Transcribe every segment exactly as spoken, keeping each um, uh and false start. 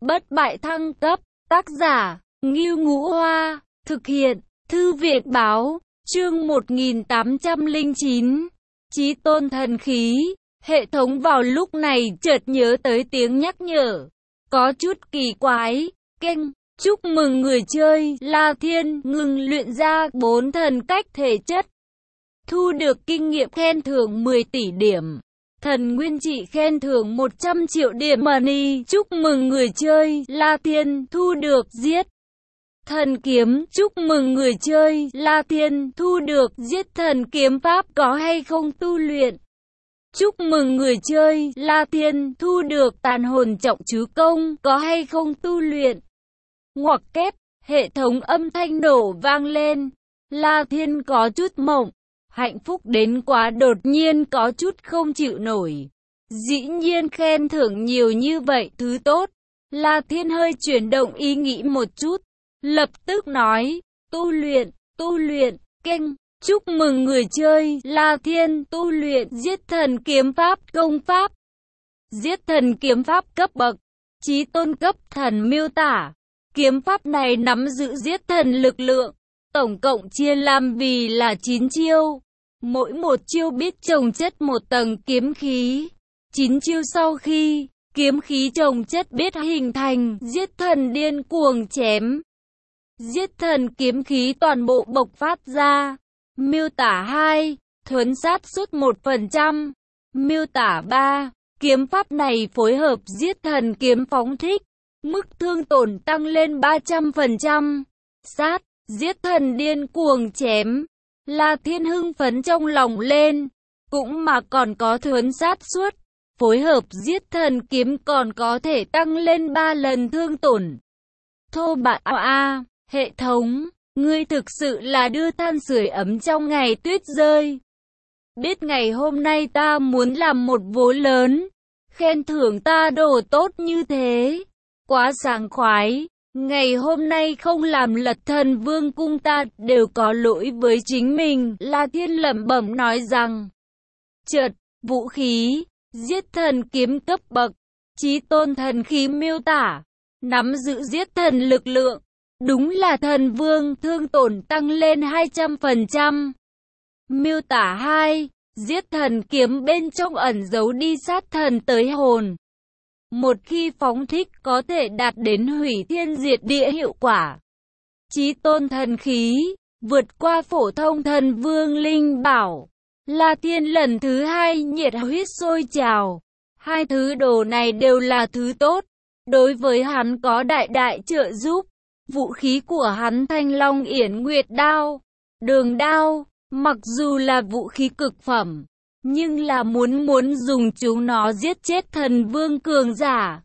Bất bại thăng cấp, tác giả, Ngưu Ngũ Hoa, thực hiện, Thư viện báo, chương một nghìn tám trăm lẻ chín, Chí tôn thần khí. Hệ thống vào lúc này chợt nhớ tới tiếng nhắc nhở, có chút kỳ quái, keng, chúc mừng người chơi, La Thiên, ngừng luyện ra bốn thần cách thể chất. Thu được kinh nghiệm khen thưởng mười tỷ điểm. Thần nguyên trị khen thưởng một trăm triệu điểm money. Chúc mừng người chơi, La Thiên, thu được giết thần kiếm. Chúc mừng người chơi, La Thiên, thu được giết thần kiếm pháp có hay không tu luyện. Chúc mừng người chơi, La Thiên, thu được tàn hồn trọng chứ công có hay không tu luyện. Ngoặc kép, hệ thống âm thanh nổ vang lên. La Thiên có chút mộng. Hạnh phúc đến quá đột nhiên, có chút không chịu nổi. Dĩ nhiên khen thưởng nhiều như vậy thứ tốt. La Thiên hơi chuyển động ý nghĩ một chút. Lập tức nói, tu luyện, tu luyện, keng. Chúc mừng người chơi, La Thiên, tu luyện giết thần kiếm pháp công pháp. Giết thần kiếm pháp cấp bậc, chí tôn cấp thần miêu tả. Kiếm pháp này nắm giữ giết thần lực lượng. Tổng cộng chia làm vì là chín chiêu. Mỗi một chiêu biết chồng chất một tầng kiếm khí. chín chiêu sau khi kiếm khí chồng chất biết hình thành giết thần điên cuồng chém. Giết thần kiếm khí toàn bộ bộc phát ra. Miêu tả hai, thuấn sát suốt một phần trăm. Miêu tả ba, kiếm pháp này phối hợp giết thần kiếm phóng thích. Mức thương tổn tăng lên ba trăm phần trăm. Sát, giết thần điên cuồng chém. La Thiên hưng phấn trong lòng lên. Cũng mà còn có thuấn sát suốt. Phối hợp giết thần kiếm còn có thể tăng lên ba lần thương tổn. Thô bạo a, hệ thống, ngươi thực sự là đưa than sưởi ấm trong ngày tuyết rơi. Biết ngày hôm nay ta muốn làm một vố lớn. Khen thưởng ta đồ tốt như thế. Quá sảng khoái. Ngày hôm nay không làm lật thần vương cung ta đều có lỗi với chính mình. La Thiên lẩm bẩm nói rằng. Chợt, vũ khí, giết thần kiếm cấp bậc, chí tôn thần khí miêu tả. Nắm giữ giết thần lực lượng. Đúng là thần vương, thương tổn tăng lên hai trăm phần trăm. Miêu tả hai, giết thần kiếm bên trong ẩn giấu đi sát thần tới hồn. Một khi phóng thích có thể đạt đến hủy thiên diệt địa hiệu quả. Chí tôn thần khí, vượt qua phổ thông thần vương linh bảo. La Thiên lần thứ hai nhiệt huyết sôi trào. Hai thứ đồ này đều là thứ tốt. Đối với hắn có đại đại trợ giúp. Vũ khí của hắn Thanh Long Yển Nguyệt Đao, Đường Đao, mặc dù là vũ khí cực phẩm. Nhưng là muốn muốn dùng chúng nó giết chết thần vương cường giả.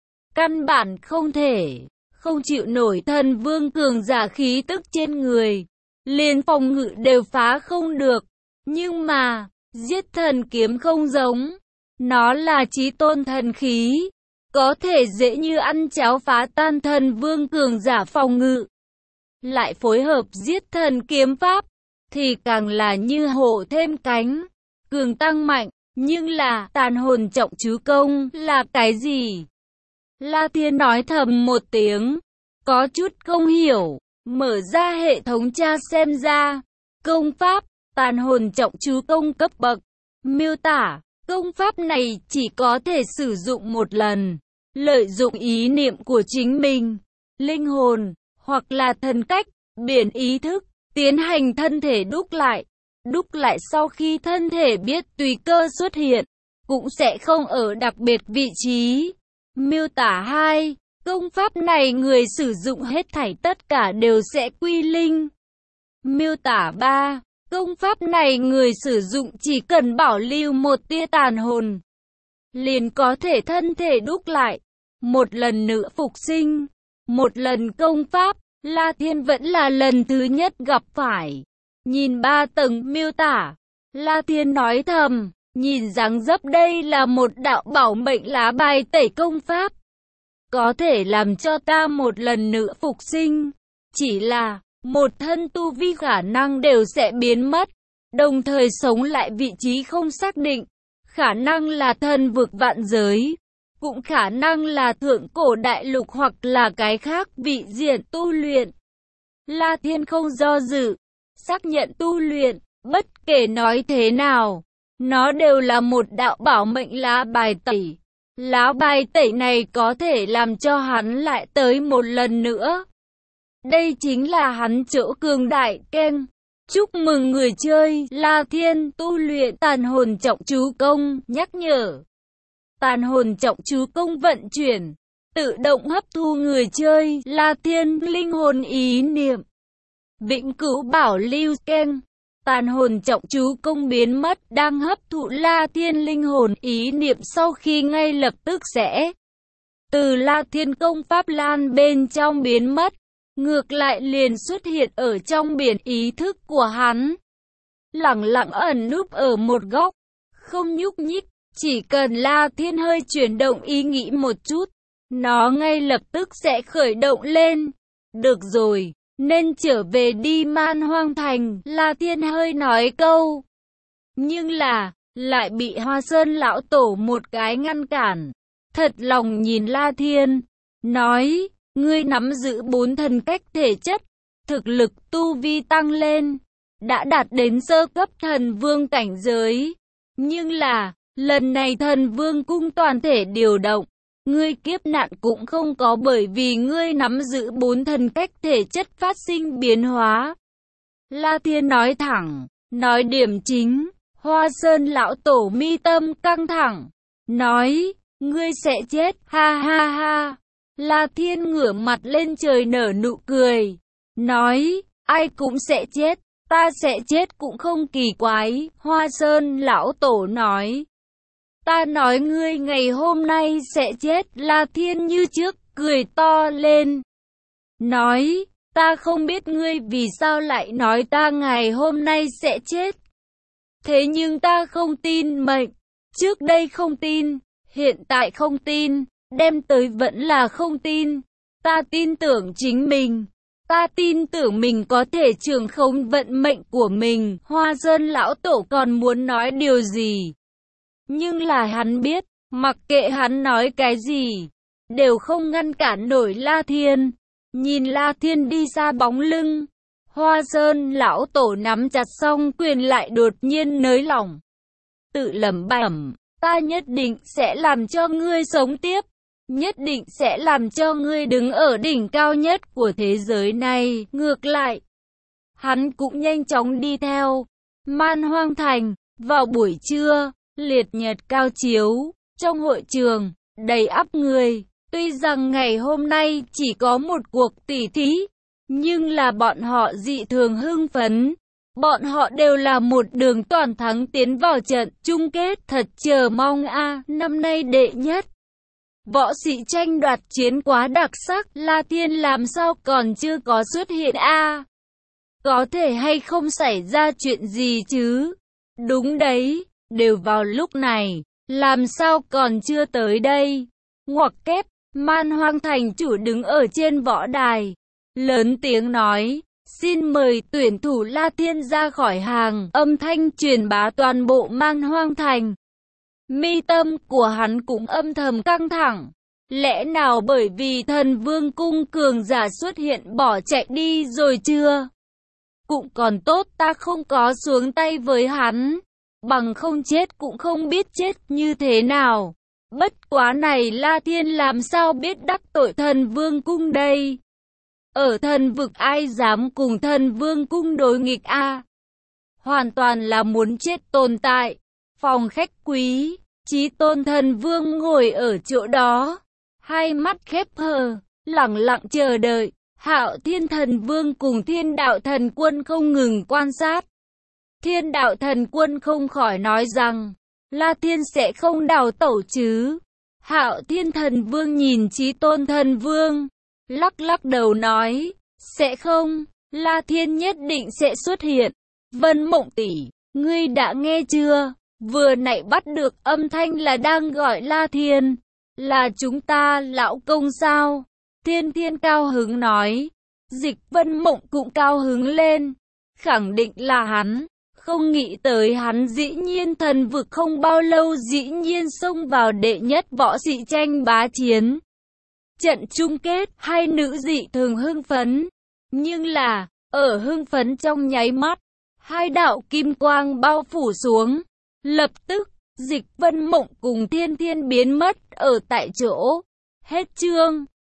Căn bản không thể, không chịu nổi thần vương cường giả khí tức trên người. Liền phòng ngự đều phá không được. Nhưng mà, giết thần kiếm không giống. Nó là chí tôn thần khí. Có thể dễ như ăn cháo phá tan thần vương cường giả phòng ngự. Lại phối hợp giết thần kiếm pháp. Thì càng là như hổ thêm cánh. Cường tăng mạnh, nhưng là tàn hồn trọng chứ công là cái gì? La Thiên nói thầm một tiếng, có chút không hiểu, mở ra hệ thống tra xem ra. Công pháp, tàn hồn trọng chứ công cấp bậc, miêu tả, công pháp này chỉ có thể sử dụng một lần, lợi dụng ý niệm của chính mình, linh hồn, hoặc là thần cách, biển ý thức, tiến hành thân thể đúc lại. Đúc lại sau khi thân thể biết tùy cơ xuất hiện, cũng sẽ không ở đặc biệt vị trí. Miêu tả hai, công pháp này người sử dụng hết thảy tất cả đều sẽ quy linh. Miêu tả ba, công pháp này người sử dụng chỉ cần bảo lưu một tia tàn hồn, liền có thể thân thể đúc lại, một lần nữa phục sinh. Một lần công pháp, La Thiên vẫn là lần thứ nhất gặp phải. Nhìn ba tầng miêu tả, La Thiên nói thầm, nhìn dáng dấp đây là một đạo bảo mệnh lá bài tẩy công pháp. Có thể làm cho ta một lần nữa phục sinh. Chỉ là, một thân tu vi khả năng đều sẽ biến mất. Đồng thời sống lại vị trí không xác định. Khả năng là thần vực vạn giới. cũng khả năng là thượng cổ đại lục hoặc là cái khác vị diện tu luyện. La Thiên không do dự, xác nhận tu luyện, bất kể nói thế nào, nó đều là một đạo bảo mệnh lá bài tẩy. Lá bài tẩy này có thể làm cho hắn lại tới một lần nữa. Đây chính là hắn chỗ cường đại ken. Chúc mừng người chơi, La Thiên tu luyện tàn hồn trọng chú công, nhắc nhở. Tàn hồn trọng chú công vận chuyển, tự động hấp thu người chơi, La Thiên, linh hồn ý niệm. Vĩnh cửu bảo lưu ken. Tàn hồn trọng chú công biến mất, đang hấp thụ La Thiên linh hồn ý niệm sau khi ngay lập tức sẽ từ La Thiên công pháp lan bên trong biến mất, ngược lại liền xuất hiện ở trong biển ý thức của hắn. Lẳng lặng ẩn núp ở một góc, không nhúc nhích, chỉ cần La Thiên hơi chuyển động ý nghĩ một chút, nó ngay lập tức sẽ khởi động lên. Được rồi. Nên trở về đi Man Hoang Thành, La Thiên hơi nói câu. Nhưng là, lại bị Hoa Sơn lão tổ một cái ngăn cản. Thật lòng nhìn La Thiên, nói, ngươi nắm giữ bốn thần cách thể chất, thực lực tu vi tăng lên, đã đạt đến sơ cấp thần vương cảnh giới. Nhưng là, lần này thần vương cung toàn thể điều động. Ngươi kiếp nạn cũng không có bởi vì ngươi nắm giữ bốn thần cách thể chất phát sinh biến hóa. La Thiên nói thẳng, nói điểm chính. Hoa Sơn lão tổ mi tâm căng thẳng, nói, ngươi sẽ chết, ha ha ha. La Thiên ngửa mặt lên trời nở nụ cười, nói, ai cũng sẽ chết, ta sẽ chết cũng không kỳ quái. Hoa Sơn lão tổ nói, ta nói ngươi ngày hôm nay sẽ chết. La Thiên như trước, cười to lên. Nói, ta không biết ngươi vì sao lại nói ta ngày hôm nay sẽ chết. Thế nhưng ta không tin mệnh. Trước đây không tin, hiện tại không tin, đem tới vẫn là không tin. Ta tin tưởng chính mình. Ta tin tưởng mình có thể trưởng khống vận mệnh của mình. Hoa Sơn lão tổ còn muốn nói điều gì? Nhưng là hắn biết, mặc kệ hắn nói cái gì, đều không ngăn cản nổi La Thiên. Nhìn La Thiên đi xa bóng lưng, Hoa Sơn lão tổ nắm chặt song quyền lại đột nhiên nới lỏng. Tự lẩm bẩm, ta nhất định sẽ làm cho ngươi sống tiếp, nhất định sẽ làm cho ngươi đứng ở đỉnh cao nhất của thế giới này. Ngược lại, hắn cũng nhanh chóng đi theo. Man Hoang Thành, vào buổi trưa, liệt nhật cao chiếu, trong hội trường, đầy ắp người. Tuy rằng ngày hôm nay chỉ có một cuộc tỉ thí, nhưng là bọn họ dị thường hưng phấn. Bọn họ đều là một đường toàn thắng tiến vào trận chung kết, thật chờ mong a. À, năm nay đệ nhất võ sĩ tranh đoạt chiến quá đặc sắc, La Thiên làm sao còn chưa có xuất hiện a? À, có thể hay không xảy ra chuyện gì chứ? Đúng đấy, đều vào lúc này, làm sao còn chưa tới đây? Ngoặc kép, Man Hoang Thành chủ đứng ở trên võ đài, lớn tiếng nói, xin mời tuyển thủ La Thiên ra khỏi hàng. Âm thanh truyền bá toàn bộ Man Hoang Thành. Mi tâm của hắn cũng âm thầm căng thẳng. Lẽ nào bởi vì thần vương cung cường giả xuất hiện bỏ chạy đi rồi chưa? Cũng còn tốt ta không có xuống tay với hắn, bằng không chết cũng không biết chết như thế nào. Bất quá này La Thiên làm sao biết đắc tội thần vương cung đây? Ở thần vực ai dám cùng thần vương cung đối nghịch a? À? Hoàn toàn là muốn chết tồn tại. Phòng khách quý, Chí Tôn thần vương ngồi ở chỗ đó, hai mắt khép hờ, lặng lặng chờ đợi. Hạo Thiên thần vương cùng Thiên đạo thần quân không ngừng quan sát. Thiên đạo thần quân không khỏi nói rằng, La Thiên sẽ không đào tẩu chứ? Hạo Thiên thần vương nhìn Chí Tôn thần vương, lắc lắc đầu nói, sẽ không, La Thiên nhất định sẽ xuất hiện. Vân Mộng tỷ, ngươi đã nghe chưa? Vừa nãy bắt được âm thanh là đang gọi La Thiên. Là chúng ta lão công sao? Thiên Thiên cao hứng nói. Dịch Vân Mộng cũng cao hứng lên. Khẳng định là hắn. Không nghĩ tới hắn dĩ nhiên thần vực không bao lâu dĩ nhiên xông vào đệ nhất võ sĩ tranh bá chiến. Trận chung kết, hai nữ dị thường hưng phấn. Nhưng là, ở hưng phấn trong nháy mắt, hai đạo kim quang bao phủ xuống. Lập tức, Dịch Vân Mộng cùng Thiên Thiên biến mất ở tại chỗ. Hết chương.